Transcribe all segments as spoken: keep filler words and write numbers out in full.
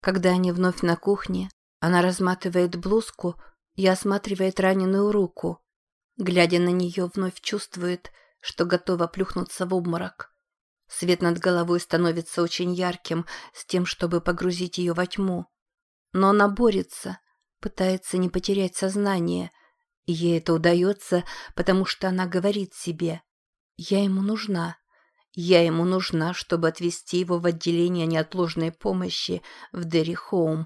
Когда они вновь на кухне, она разматывает блузку и осматривает раненую руку. Глядя на нее, вновь чувствует, что готова плюхнуться в обморок. Свет над головой становится очень ярким, с тем, чтобы погрузить ее во тьму. Но она борется, пытается не потерять сознание, и ей это удается, потому что она говорит себе: «Я ему нужна». Я ему нужна, чтобы отвезти его в отделение неотложной помощи в Дерри Хоум.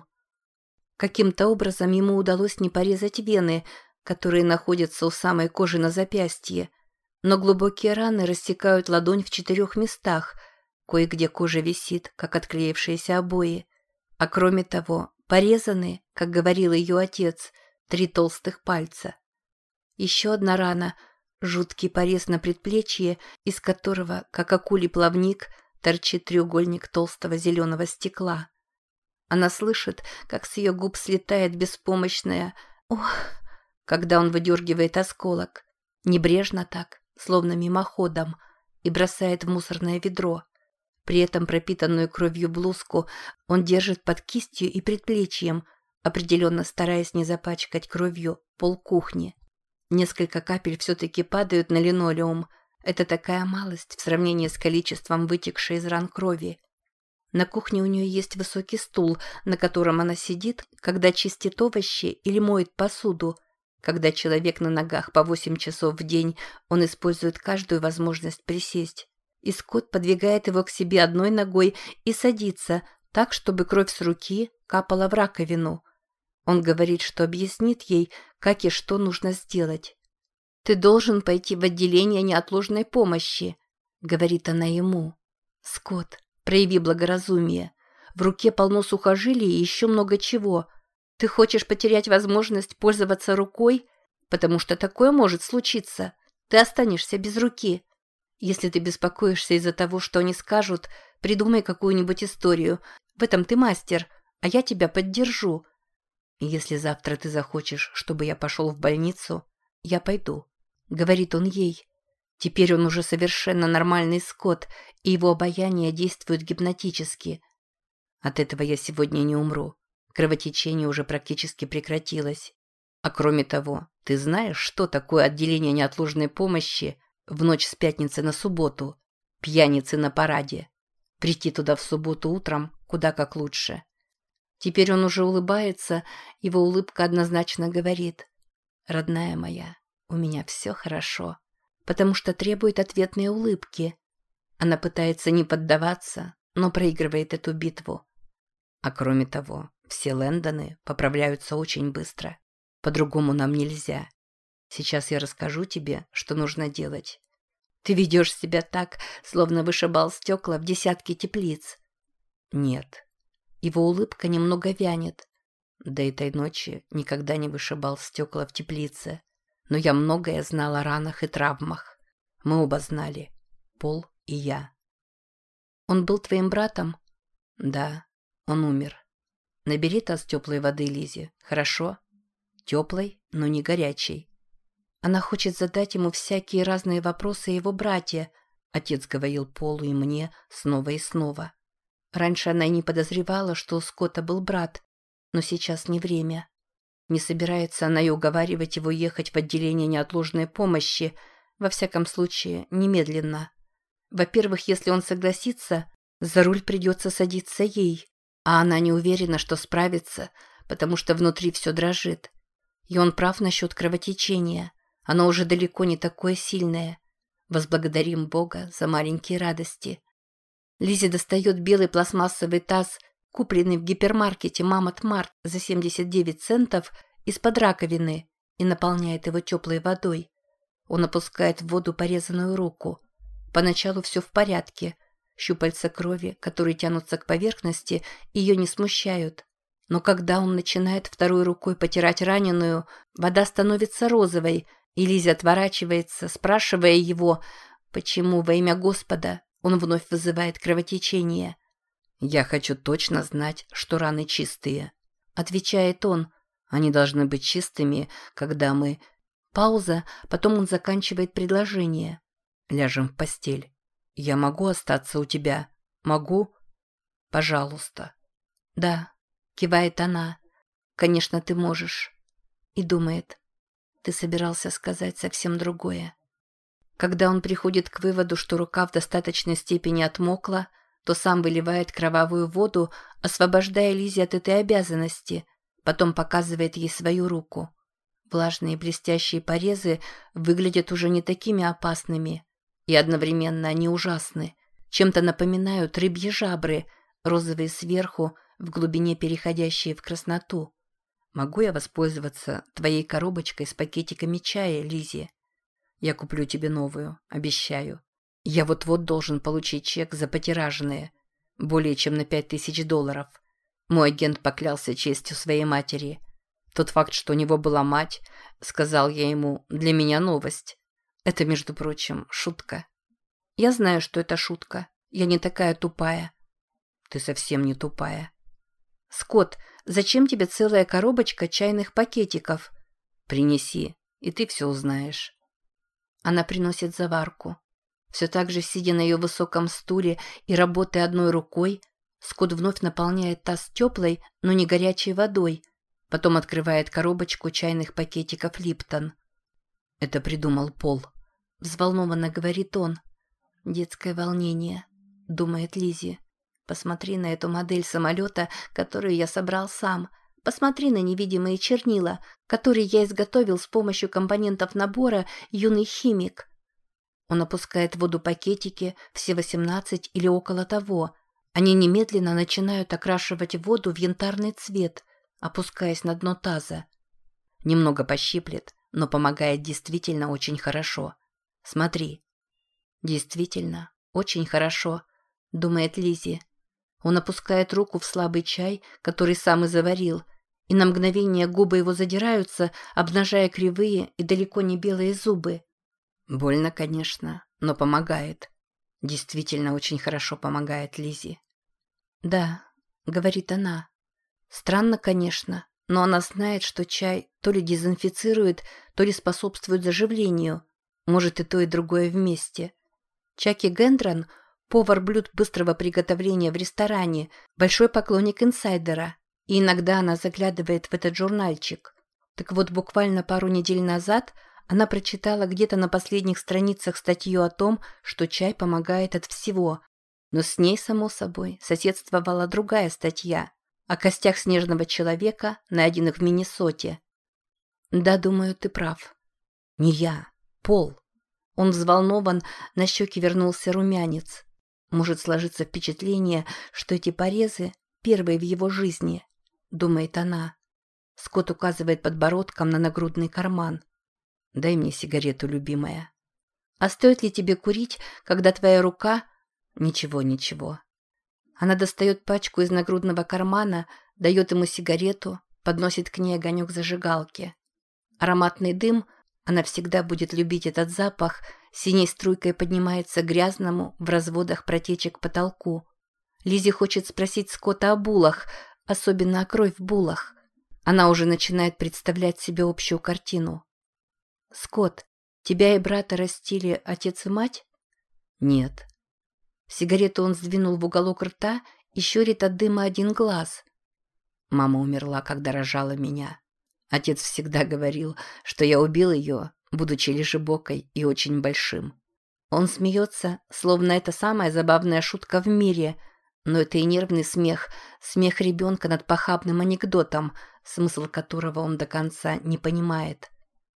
Каким-то образом ему удалось не порезать вены, которые находятся у самой кожи на запястье, но глубокие раны рассекают ладонь в четырех местах, кое-где кожа висит, как отклеившиеся обои. А кроме того, порезаны, как говорил ее отец, три толстых пальца. Еще одна рана — жуткий порез на предплечье, из которого, как акулий плавник, торчит треугольник толстого зеленого стекла. Она слышит, как с ее губ слетает беспомощное «ох», когда он выдергивает осколок, небрежно так, словно мимоходом, и бросает в мусорное ведро. При этом пропитанную кровью блузку он держит под кистью и предплечьем, определенно стараясь не запачкать кровью пол кухни. Несколько капель все-таки падают на линолеум. Это такая малость в сравнении с количеством вытекшей из ран крови. На кухне у нее есть высокий стул, на котором она сидит, когда чистит овощи или моет посуду. Когда человек на ногах по восемь часов в день, он использует каждую возможность присесть. И Скотт подвигает его к себе одной ногой и садится, так, чтобы кровь с руки капала в раковину. Он говорит, что объяснит ей, как и что нужно сделать. «Ты должен пойти в отделение неотложной помощи», — говорит она ему. «Скотт, прояви благоразумие. В руке полно сухожилий и еще много чего. Ты хочешь потерять возможность пользоваться рукой? Потому что такое может случиться. Ты останешься без руки. Если ты беспокоишься из-за того, что они скажут, придумай какую-нибудь историю. В этом ты мастер, а я тебя поддержу. Если завтра ты захочешь, чтобы я пошел в больницу, я пойду», — говорит он ей. Теперь он уже совершенно нормальный Скотт, и его обаяние действует гипнотически. «От этого я сегодня не умру. Кровотечение уже практически прекратилось. А кроме того, ты знаешь, что такое отделение неотложной помощи в ночь с пятницы на субботу? Пьяницы на параде. Прийти туда в субботу утром куда как лучше». Теперь он уже улыбается, его улыбка однозначно говорит: «Родная моя, у меня все хорошо», потому что требует ответной улыбки. Она пытается не поддаваться, но проигрывает эту битву. А кроме того, все Лэндоны поправляются очень быстро. По-другому нам нельзя. Сейчас я расскажу тебе, что нужно делать. Ты ведешь себя так, словно вышибал стекла в десятки теплиц. Нет. Его улыбка немного вянет. До этой ночи никогда не вышибал стекла в теплице. Но я многое знал о ранах и травмах. Мы оба знали. Пол и я. Он был твоим братом? Да, он умер. Набери таз теплой воды Лизе, хорошо? Теплой, но не горячей. Она хочет задать ему всякие разные вопросы о его брате. Отец говорил Полу и мне снова и снова. Раньше она и не подозревала, что у Скотта был брат, но сейчас не время. Не собирается она и уговаривать его ехать в отделение неотложной помощи, во всяком случае, немедленно. Во-первых, если он согласится, за руль придется садиться ей, а она не уверена, что справится, потому что внутри все дрожит. И он прав насчет кровотечения, оно уже далеко не такое сильное. Возблагодарим Бога за маленькие радости. Лизи достает белый пластмассовый таз, купленный в гипермаркете «Мамот Март» за семьдесят девять центов, из-под раковины и наполняет его теплой водой. Он опускает в воду порезанную руку. Поначалу все в порядке. Щупальца крови, которые тянутся к поверхности, ее не смущают. Но когда он начинает второй рукой потирать раненую, вода становится розовой, и Лизи отворачивается, спрашивая его, почему во имя Господа он вновь вызывает кровотечение. «Я хочу точно знать, что раны чистые», — отвечает он. «Они должны быть чистыми, когда мы...» Пауза, потом он заканчивает предложение. «Ляжем в постель. Я могу остаться у тебя? Могу?» «Пожалуйста». «Да, Кивает она. Конечно, ты можешь. И думает. Ты собирался сказать совсем другое. Когда он приходит к выводу, что рука в достаточной степени отмокла, то сам выливает кровавую воду, освобождая Лизе от этой обязанности, потом показывает ей свою руку. Влажные блестящие порезы выглядят уже не такими опасными, и одновременно они ужасны, чем-то напоминают рыбьи жабры, розовые сверху, в глубине переходящие в красноту. «Могу я воспользоваться твоей коробочкой с пакетиками чая, Лизи? Я куплю тебе новую, обещаю. Я вот-вот должен получить чек за потираженные, более чем на пять тысяч долларов. Мой агент поклялся честью своей матери. Тот факт, что у него была мать, сказал я ему, для меня новость. Это, между прочим, шутка. Я знаю, что это шутка. Я не такая тупая». «Ты совсем не тупая». «Скотт, зачем тебе целая коробочка чайных пакетиков?» «Принеси, и ты все узнаешь». Она приносит заварку. Все так же, сидя на ее высоком стуле и работая одной рукой, Скотт вновь наполняет таз теплой, но не горячей водой, потом открывает коробочку чайных пакетиков «Липтон». «Это придумал Пол», — взволнованно говорит он. «Детское волнение», — думает Лизи. «Посмотри на эту модель самолета, которую я собрал сам. Посмотри на невидимые чернила, которые я изготовил с помощью компонентов набора «Юный химик». Он опускает в воду пакетики, все восемнадцать или около того. Они немедленно начинают окрашивать воду в янтарный цвет, опускаясь на дно таза. Немного пощиплет, но помогает действительно очень хорошо. Смотри. Действительно, очень хорошо, думает Лизи. Он опускает руку в слабый чай, который сам и заварил, и на мгновение губы его задираются, обнажая кривые и далеко не белые зубы. Больно, конечно, но помогает. Действительно очень хорошо помогает, Лизи. «Да», — говорит она. «Странно, конечно, но она знает, что чай то ли дезинфицирует, то ли способствует заживлению. Может, и то, и другое вместе. Чаки Гендрон, повар блюд быстрого приготовления в ресторане, большой поклонник инсайдера, и иногда она заглядывает в этот журнальчик. Так вот, буквально пару недель назад она прочитала где-то на последних страницах статью о том, что чай помогает от всего. Но с ней, само собой, соседствовала другая статья о костях снежного человека, найденных в Миннесоте. Да, думаю, ты прав. Не я, Пол. Он взволнован, на щеки вернулся румянец. Может сложиться впечатление, что эти порезы первые в его жизни, думает она. Скотт указывает подбородком на нагрудный карман. Дай мне сигарету, любимая. А стоит ли тебе курить, когда твоя рука... Ничего, ничего. Она достает пачку из нагрудного кармана, дает ему сигарету, подносит к ней огонек зажигалки. Ароматный дым, она всегда будет любить этот запах, синей струйкой поднимается к грязному в разводах протечек потолку. Лизи хочет спросить Скотта о булах, особенно о кровь в булах. Она уже начинает представлять себе общую картину. «Скотт, тебя и брата растили отец и мать?» «Нет». Сигарету он сдвинул в уголок рта и щурит от дыма один глаз. Мама умерла, когда рожала меня. Отец всегда говорил, что я убил ее, будучи лежебокой и очень большим. Он смеется, словно это самая забавная шутка в мире, но это и нервный смех, смех ребенка над похабным анекдотом, смысл которого он до конца не понимает.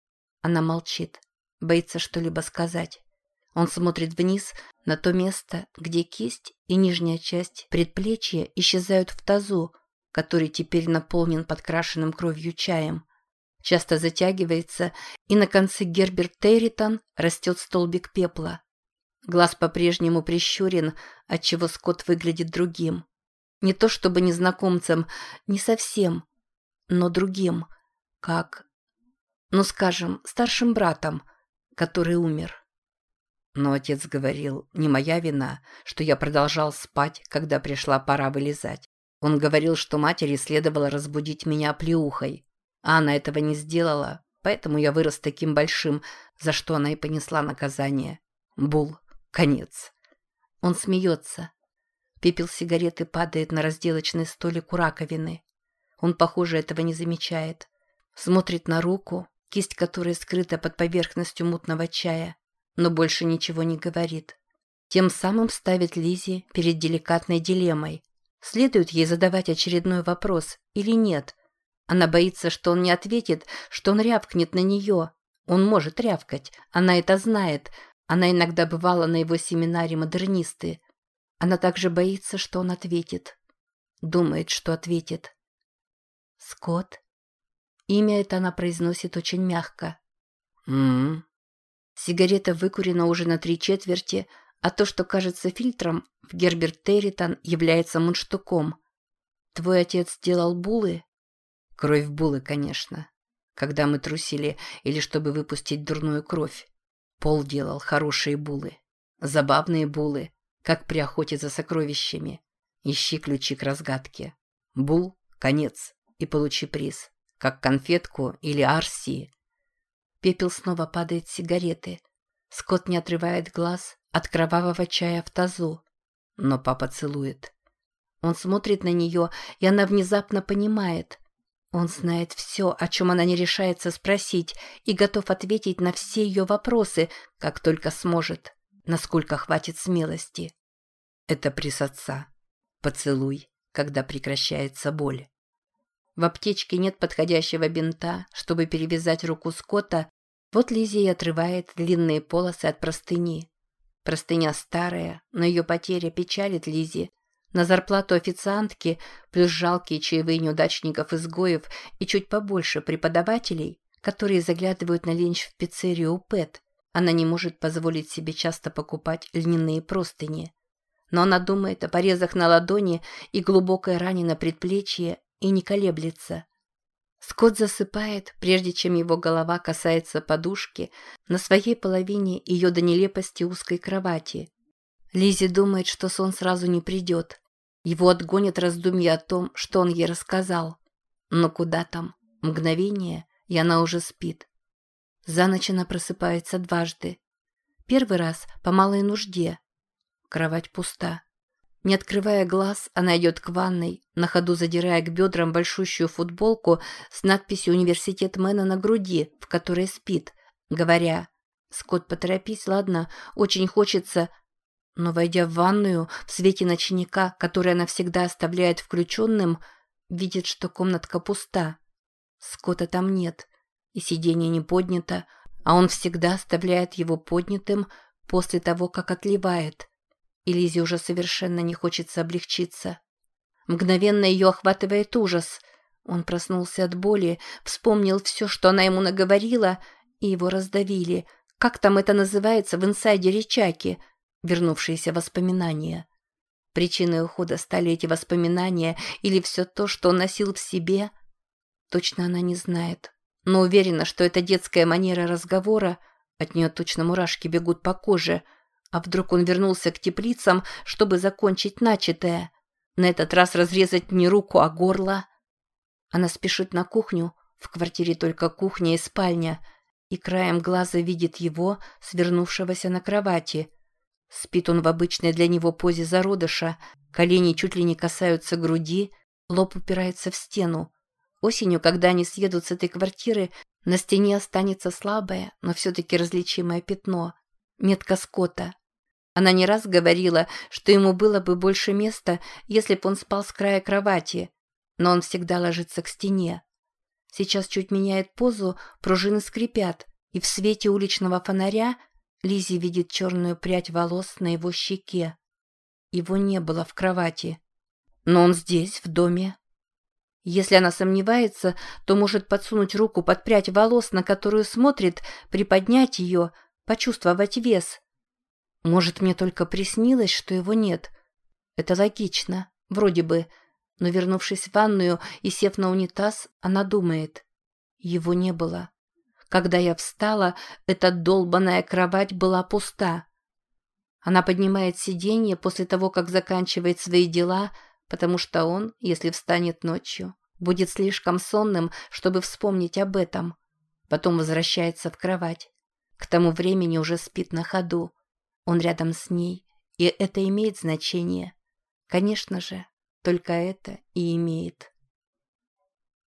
Она молчит, боится что-либо сказать. Он смотрит вниз на то место, где кисть и нижняя часть предплечья исчезают в тазу, который теперь наполнен подкрашенным кровью чаем. Часто затягивается, и на конце Герберт Территон растет столбик пепла. Глаз по-прежнему прищурен, отчего Скотт выглядит другим. Не то чтобы незнакомцем, не совсем, но другим, как, ну скажем, старшим братом, который умер. Но отец говорил, не моя вина, что я продолжал спать, когда пришла пора вылезать. Он говорил, что матери следовало разбудить меня оплеухой, а она этого не сделала, поэтому я вырос таким большим, за что она и понесла наказание. Бул. Конец. Он смеется. Пепел сигареты падает на разделочный столик у раковины. Он, похоже, этого не замечает. Смотрит на руку, кисть которой скрыта под поверхностью мутного чая, но больше ничего не говорит. Тем самым ставит Лиззи перед деликатной дилеммой. Следует ей задавать очередной вопрос или нет? Она боится, что он не ответит, что он рявкнет на нее. Он может рявкать, она это знает. Она иногда бывала на его семинаре «Модернисты». Она также боится, что он ответит. Думает, что ответит. «Скотт?» Имя это она произносит очень мягко. «М-м-м». Сигарета выкурена уже на три четверти, а то, что кажется фильтром, в Герберт Территон является мундштуком. «Твой отец делал булы?» «Кровь булы, конечно. Когда мы трусили или чтобы выпустить дурную кровь. Пол делал хорошие булы. Забавные булы, как при охоте за сокровищами. Ищи ключи к разгадке. Бул — конец, и получи приз. Как конфетку или арси». Пепел снова падает с сигареты. Скотт не отрывает глаз от кровавого чая в тазу. Но папа целует. Он смотрит на нее, и она внезапно понимает. Он знает все, о чем она не решается спросить, и готов ответить на все ее вопросы, как только сможет, насколько хватит смелости. Это приз отца. Поцелуй, когда прекращается боль. В аптечке нет подходящего бинта, чтобы перевязать руку Скотта. Вот Лиззи и отрывает длинные полосы от простыни. Простыня старая, но ее потеря печалит Лиззи. На зарплату официантки, плюс жалкие чаевые неудачников-изгоев и чуть побольше преподавателей, которые заглядывают на ленч в пиццерию у Пэт, она не может позволить себе часто покупать льняные простыни. Но она думает о порезах на ладони и глубокой ране на предплечье и не колеблется. Скотт засыпает, прежде чем его голова касается подушки, на своей половине ее до нелепости узкой кровати. Лиззи думает, что сон сразу не придет. Его отгонят раздумья о том, что он ей рассказал. Но куда там? Мгновение, и она уже спит. За ночь она просыпается дважды. Первый раз по малой нужде. Кровать пуста. Не открывая глаз, она идет к ванной, на ходу задирая к бедрам большущую футболку с надписью «Университет Мэна» на груди, в которой спит, говоря: «Скотт, поторопись, ладно, очень хочется...» Но, войдя в ванную, в свете ночника, который она всегда оставляет включенным, видит, что комнатка пуста. Скотта там нет, и сиденье не поднято, а он всегда оставляет его поднятым после того, как отливает. И Лиззи уже совершенно не хочется облегчиться. Мгновенно ее охватывает ужас. Он проснулся от боли, вспомнил все, что она ему наговорила, и его раздавили. Как там это называется в инсайдере Чаки? Вернувшиеся воспоминания. Причиной ухода стали эти воспоминания или все то, что он носил в себе? Точно она не знает, но уверена, что это детская манера разговора, от нее точно мурашки бегут по коже. А вдруг он вернулся к теплицам, чтобы закончить начатое? На этот раз разрезать не руку, а горло? Она спешит на кухню, в квартире только кухня и спальня, и краем глаза видит его, свернувшегося на кровати. Спит он в обычной для него позе зародыша, колени чуть ли не касаются груди, лоб упирается в стену. Осенью, когда они съедут с этой квартиры, на стене останется слабое, но все-таки различимое пятно. Метка Скотта. Она не раз говорила, что ему было бы больше места, если бы он спал с края кровати, но он всегда ложится к стене. Сейчас чуть меняет позу, пружины скрипят, и в свете уличного фонаря Лиззи видит черную прядь волос на его щеке. Его не было в кровати, но он здесь, в доме. Если она сомневается, то может подсунуть руку под прядь волос, на которую смотрит, приподнять ее, почувствовать вес. Может, мне только приснилось, что его нет. Это логично, вроде бы. Но, вернувшись в ванную и сев на унитаз, она думает: его не было. Когда я встала, эта долбаная кровать была пуста. Она поднимает сиденье после того, как заканчивает свои дела, потому что он, если встанет ночью, будет слишком сонным, чтобы вспомнить об этом. Потом возвращается в кровать. К тому времени уже спит на ходу. Он рядом с ней, и это имеет значение. Конечно же, только это и имеет.